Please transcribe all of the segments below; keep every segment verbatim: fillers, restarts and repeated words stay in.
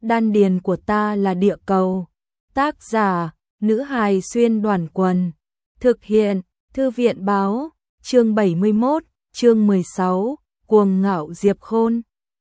đan điền của ta là địa cầu. Tác giả, nữ hài xuyên đoàn quần. Thực hiện, thư viện báo, chương bảy mươi mốt, chương mười sáu, cuồng ngạo Diệp Khôn.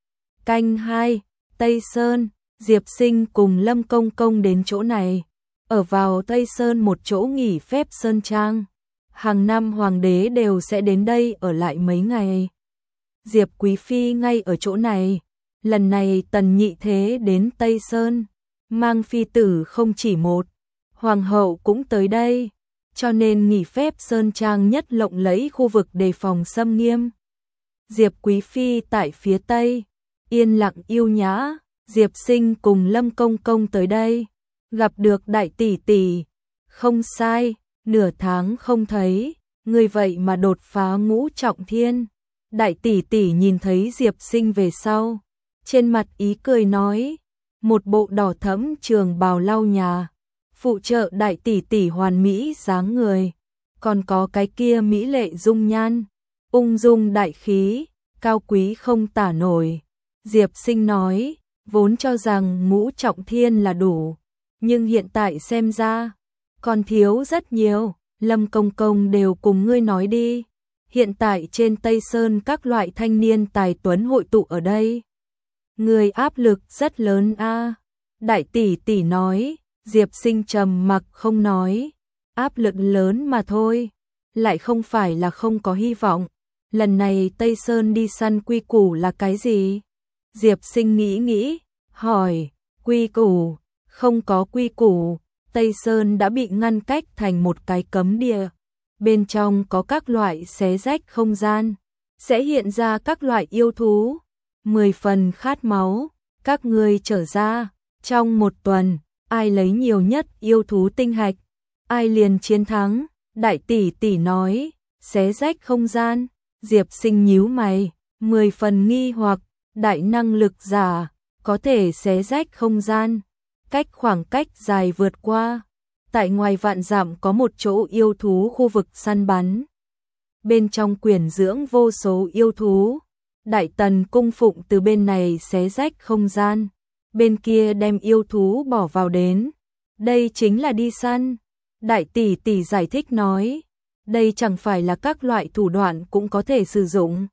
Canh hai, Tây Sơn, Diệp Sinh cùng Lâm Công Công đến chỗ này. Ở vào Tây Sơn một chỗ nghỉ phép sơn trang. Hàng năm hoàng đế đều sẽ đến đây ở lại mấy ngày. Diệp Quý Phi ngay ở chỗ này. Lần này Tần Nhị Thế đến Tây Sơn, mang phi tử không chỉ một, hoàng hậu cũng tới đây, cho nên nghỉ phép sơn trang nhất lộng lẫy khu vực đề phòng xâm nghiêm. Diệp Quý Phi tại phía Tây, yên lặng yêu nhã, Diệp Sinh cùng Lâm Công Công tới đây, gặp được đại tỷ tỷ, không sai, nửa tháng không thấy, người vậy mà đột phá ngũ trọng thiên. Đại tỷ tỷ nhìn thấy Diệp Sinh về sau, trên mặt ý cười nói, một bộ đỏ thẫm trường bào lau nhà, phụ trợ đại tỷ tỷ hoàn mỹ dáng người, còn có cái kia mỹ lệ dung nhan, ung dung đại khí, cao quý không tả nổi. Diệp Sinh nói, vốn cho rằng ngũ trọng thiên là đủ, nhưng hiện tại xem ra, còn thiếu rất nhiều. Lâm Công Công đều cùng ngươi nói đi, hiện tại trên Tây Sơn các loại thanh niên tài tuấn hội tụ ở đây. Người áp lực rất lớn a. Đại tỷ tỷ nói, Diệp Sinh trầm mặc không nói, áp lực lớn mà thôi, lại không phải là không có hy vọng. Lần này Tây Sơn đi săn quy củ là cái gì? Diệp Sinh nghĩ nghĩ, hỏi, quy củ, không có quy củ, Tây Sơn đã bị ngăn cách thành một cái cấm địa, bên trong có các loại xé rách không gian, sẽ hiện ra các loại yêu thú, mười phần khát máu, các ngươi trở ra, trong một tuần, ai lấy nhiều nhất yêu thú tinh hạch, ai liền chiến thắng. Đại tỷ tỷ nói, xé rách không gian. Diệp Sinh nhíu mày, mười phần nghi hoặc, đại năng lực giả, có thể xé rách không gian, cách khoảng cách dài vượt qua. Tại ngoài vạn dặm có một chỗ yêu thú khu vực săn bắn. Bên trong quyển dưỡng vô số yêu thú. Đại tần cung phụng từ bên này xé rách không gian, bên kia đem yêu thú bỏ vào đến. Đây chính là đi săn. Đại tỷ tỷ giải thích nói, đây chẳng phải là các loại thủ đoạn cũng có thể sử dụng.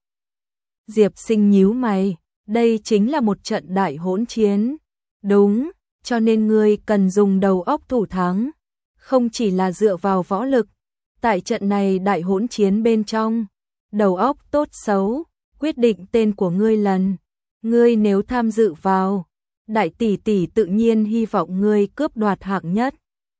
Diệp Sinh nhíu mày, đây chính là một trận đại hỗn chiến. Đúng, cho nên ngươi cần dùng đầu óc thủ thắng, không chỉ là dựa vào võ lực. Tại trận này đại hỗn chiến bên trong, đầu óc tốt xấu quyết định tên của ngươi lần. Ngươi nếu tham dự vào, đại tỷ tỷ tự nhiên hy vọng ngươi cướp đoạt hạng nhất.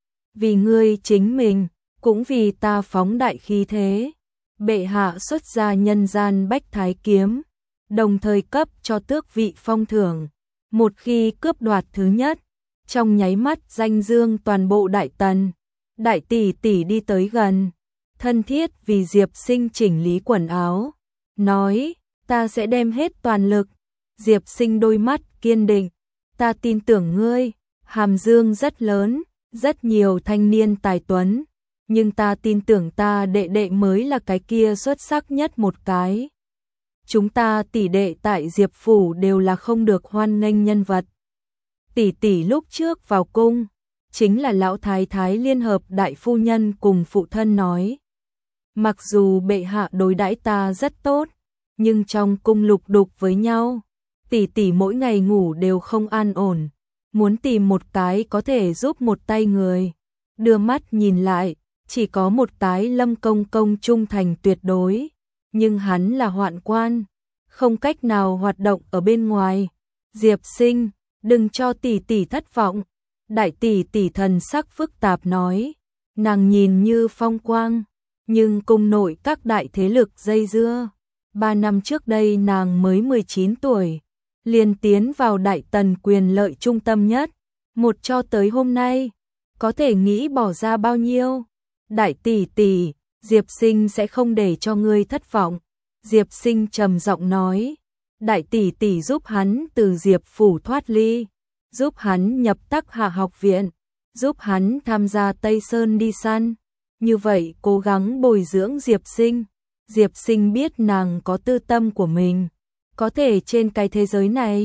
Vì ngươi chính mình, cũng vì ta phóng đại khí thế. Bệ hạ xuất ra nhân gian bách thái kiếm, đồng thời cấp cho tước vị phong thưởng. Một khi cướp đoạt thứ nhất, trong nháy mắt danh dương toàn bộ Đại Tần. Đại tỷ tỷ đi tới gần, thân thiết vì Diệp Sinh chỉnh lý quần áo, nói, ta sẽ đem hết toàn lực. Diệp Sinh đôi mắt kiên định, ta tin tưởng ngươi, hàm dương rất lớn, rất nhiều thanh niên tài tuấn, nhưng ta tin tưởng ta đệ đệ mới là cái kia xuất sắc nhất một cái. Chúng ta tỷ đệ tại Diệp Phủ đều là không được hoan nghênh nhân vật. Tỷ tỷ lúc trước vào cung, chính là lão thái thái liên hợp đại phu nhân cùng phụ thân nói. Mặc dù bệ hạ đối đãi ta rất tốt, nhưng trong cung lục đục với nhau, tỷ tỷ mỗi ngày ngủ đều không an ổn, muốn tìm một cái có thể giúp một tay người. Đưa mắt nhìn lại, chỉ có một cái Lâm Công Công trung thành tuyệt đối, nhưng hắn là hoạn quan, không cách nào hoạt động ở bên ngoài. Diệp Sinh, đừng cho tỷ tỷ thất vọng. Đại tỷ tỷ thần sắc phức tạp nói, nàng nhìn như phong quang, nhưng cung nội các đại thế lực dây dưa. Ba năm trước đây nàng mới mười chín tuổi, liền tiến vào Đại Tần quyền lợi trung tâm nhất, một cho tới hôm nay, có thể nghĩ bỏ ra bao nhiêu. Đại tỷ tỷ, Diệp Sinh sẽ không để cho ngươi thất vọng. Diệp Sinh trầm giọng nói, đại tỷ tỷ giúp hắn từ Diệp Phủ thoát ly, giúp hắn nhập Tắc Hạ học viện, giúp hắn tham gia Tây Sơn đi săn. Như vậy cố gắng bồi dưỡng Diệp Sinh. Diệp Sinh biết nàng có tư tâm của mình, có thể trên cái thế giới này,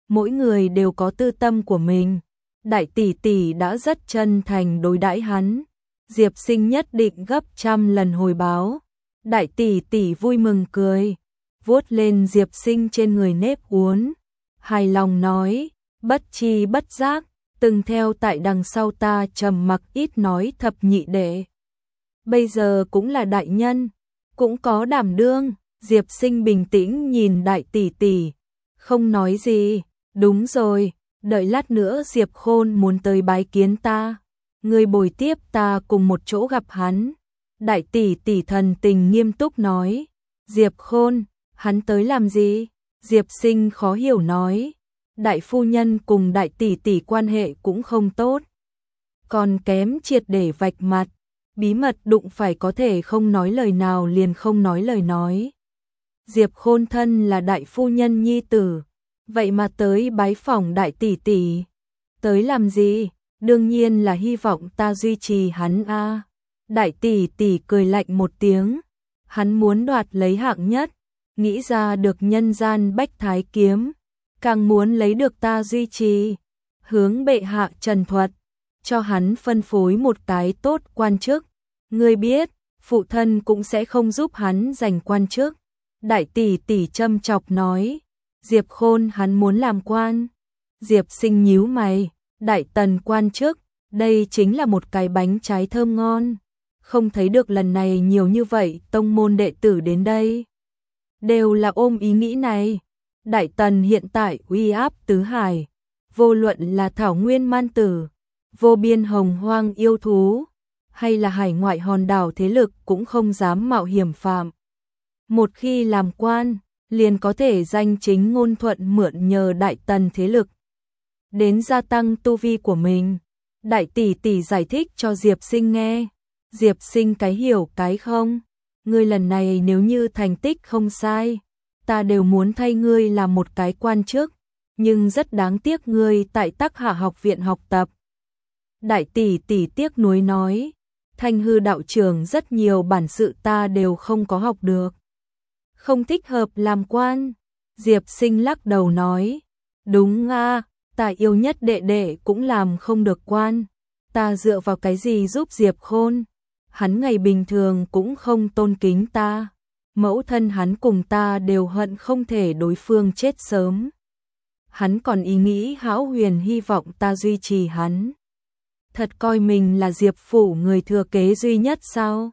mỗi người đều có tư tâm của mình. Đại tỷ tỷ đã rất chân thành đối đãi hắn, Diệp Sinh nhất định gấp trăm lần hồi báo. Đại tỷ tỷ vui mừng cười, vuốt lên Diệp Sinh trên người nếp uốn, hài lòng nói, bất chi bất giác, từng theo tại đằng sau ta trầm mặc ít nói thập nhị đệ. Bây giờ cũng là đại nhân, cũng có đảm đương. Diệp Sinh bình tĩnh nhìn đại tỷ tỷ, không nói gì. Đúng rồi, đợi lát nữa Diệp Khôn muốn tới bái kiến ta, ngươi bồi tiếp ta cùng một chỗ gặp hắn. Đại tỷ tỷ thần tình nghiêm túc nói. Diệp Khôn, hắn tới làm gì? Diệp Sinh khó hiểu nói. Đại phu nhân cùng đại tỷ tỷ quan hệ cũng không tốt, còn kém triệt để vạch mặt, bí mật đụng phải có thể không nói lời nào liền không nói lời nói. Diệp Khôn thân là đại phu nhân nhi tử, vậy mà tới bái phỏng đại tỷ tỷ, tới làm gì? Đương nhiên là hy vọng ta duy trì hắn a. À. Đại tỷ tỷ cười lạnh một tiếng, hắn muốn đoạt lấy hạng nhất, nghĩ ra được nhân gian bách thái kiếm, càng muốn lấy được ta duy trì, hướng bệ hạ trần thuật, cho hắn phân phối một cái tốt quan chức. Ngươi biết, phụ thân cũng sẽ không giúp hắn giành quan chức. Đại tỷ tỷ châm chọc nói. Diệp Khôn hắn muốn làm quan. Diệp Sinh nhíu mày, đại tần quan chức, đây chính là một cái bánh trái thơm ngon. Không thấy được lần này nhiều như vậy tông môn đệ tử đến đây, đều là ôm ý nghĩ này. Đại tần hiện tại uy áp tứ hải, vô luận là thảo nguyên man tử, vô biên hồng hoang yêu thú, hay là hải ngoại hòn đảo thế lực cũng không dám mạo hiểm phạm. Một khi làm quan, liền có thể danh chính ngôn thuận mượn nhờ đại tần thế lực đến gia tăng tu vi của mình. Đại tỷ tỷ giải thích cho Diệp Sinh nghe. Diệp Sinh cái hiểu cái không. Ngươi lần này nếu như thành tích không sai, ta đều muốn thay ngươi làm một cái quan chức, nhưng rất đáng tiếc ngươi tại Tắc Hạ học viện học tập. Đại tỷ tỷ tiếc nuối nói, Thanh Hư đạo trưởng rất nhiều bản sự ta đều không có học được, không thích hợp làm quan. Diệp Sinh lắc đầu nói, đúng a, ta yêu nhất đệ đệ cũng làm không được quan, ta dựa vào cái gì giúp Diệp Khôn? Hắn ngày bình thường cũng không tôn kính ta, mẫu thân hắn cùng ta đều hận không thể đối phương chết sớm. Hắn còn ý nghĩ hão huyền hy vọng ta duy trì hắn. Thật coi mình là Diệp phủ người thừa kế duy nhất sao?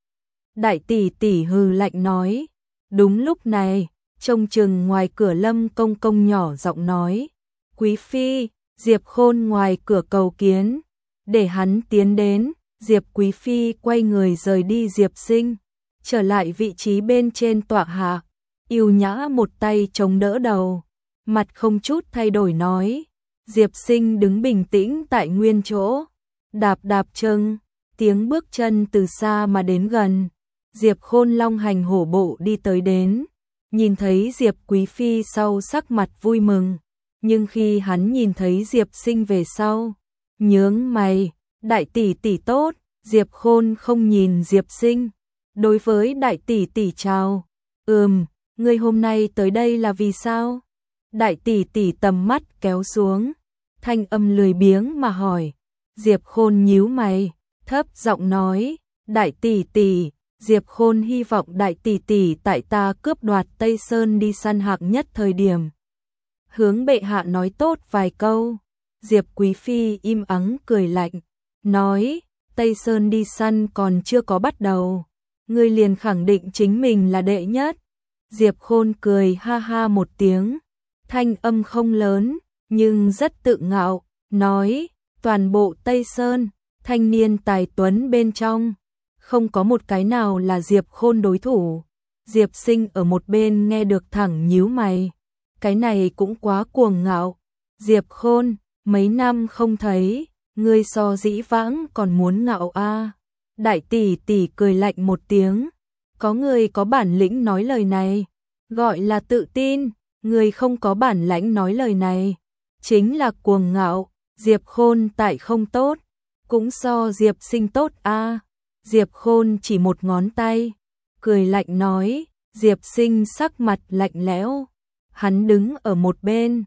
Đại tỷ tỷ hừ lạnh nói. Đúng lúc này, trông chừng ngoài cửa Lâm Công Công nhỏ giọng nói, Quý phi, Diệp Khôn ngoài cửa cầu kiến, để hắn tiến đến. Diệp Quý phi quay người rời đi. Diệp Sinh trở lại vị trí bên trên tọa hạ, yêu nhã một tay chống đỡ đầu, mặt không chút thay đổi nói. Diệp Sinh đứng bình tĩnh tại nguyên chỗ, đạp đạp chân, tiếng bước chân từ xa mà đến gần. Diệp Khôn long hành hổ bộ đi tới đến, nhìn thấy Diệp Quý phi sau sắc mặt vui mừng, nhưng khi hắn nhìn thấy Diệp Sinh về sau, nhướng mày. Đại tỷ tỷ tốt. Diệp Khôn không nhìn Diệp Sinh, đối với đại tỷ tỷ chào. Ừm, ngươi hôm nay tới đây là vì sao? Đại tỷ tỷ tầm mắt kéo xuống, thanh âm lười biếng mà hỏi. Diệp Khôn nhíu mày, thấp giọng nói, đại tỷ tỷ, Diệp Khôn hy vọng đại tỷ tỷ tại ta cướp đoạt Tây Sơn đi săn hạng nhất thời điểm, hướng bệ hạ nói tốt vài câu. Diệp Quý phi im ắng cười lạnh, nói, Tây Sơn đi săn còn chưa có bắt đầu, ngươi liền khẳng định chính mình là đệ nhất. Diệp Khôn cười ha ha một tiếng, thanh âm không lớn, nhưng rất tự ngạo, nói, toàn bộ Tây Sơn, thanh niên tài tuấn bên trong, không có một cái nào là Diệp Khôn đối thủ. Diệp Sinh ở một bên nghe được thẳng nhíu mày, cái này cũng quá cuồng ngạo. Diệp Khôn, mấy năm không thấy, ngươi so dĩ vãng còn muốn ngạo a. À. Đại tỷ tỷ cười lạnh một tiếng, có người có bản lĩnh nói lời này, gọi là tự tin, người không có bản lãnh nói lời này, chính là cuồng ngạo. Diệp Khôn tại không tốt, cũng so Diệp Sinh tốt a. À. Diệp Khôn chỉ một ngón tay, cười lạnh nói. Diệp Sinh sắc mặt lạnh lẽo, hắn đứng ở một bên,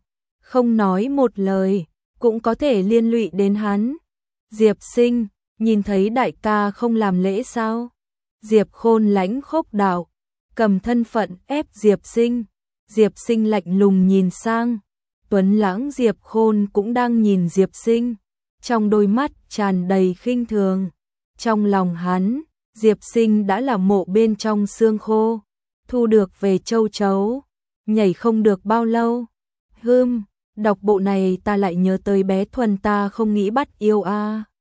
không nói một lời, cũng có thể liên lụy đến hắn. Diệp Sinh, nhìn thấy đại ca không làm lễ sao? Diệp Khôn lãnh khốc đạo, cầm thân phận ép Diệp Sinh. Diệp Sinh lạnh lùng nhìn sang, tuấn lãng Diệp Khôn cũng đang nhìn Diệp Sinh, trong đôi mắt tràn đầy khinh thường. Trong lòng hắn, Diệp Sinh đã là mộ bên trong xương khô, thu được về châu chấu, nhảy không được bao lâu. Hưm, đọc bộ này ta lại nhớ tới bé Thuần ta không nghĩ bắt yêu a. À.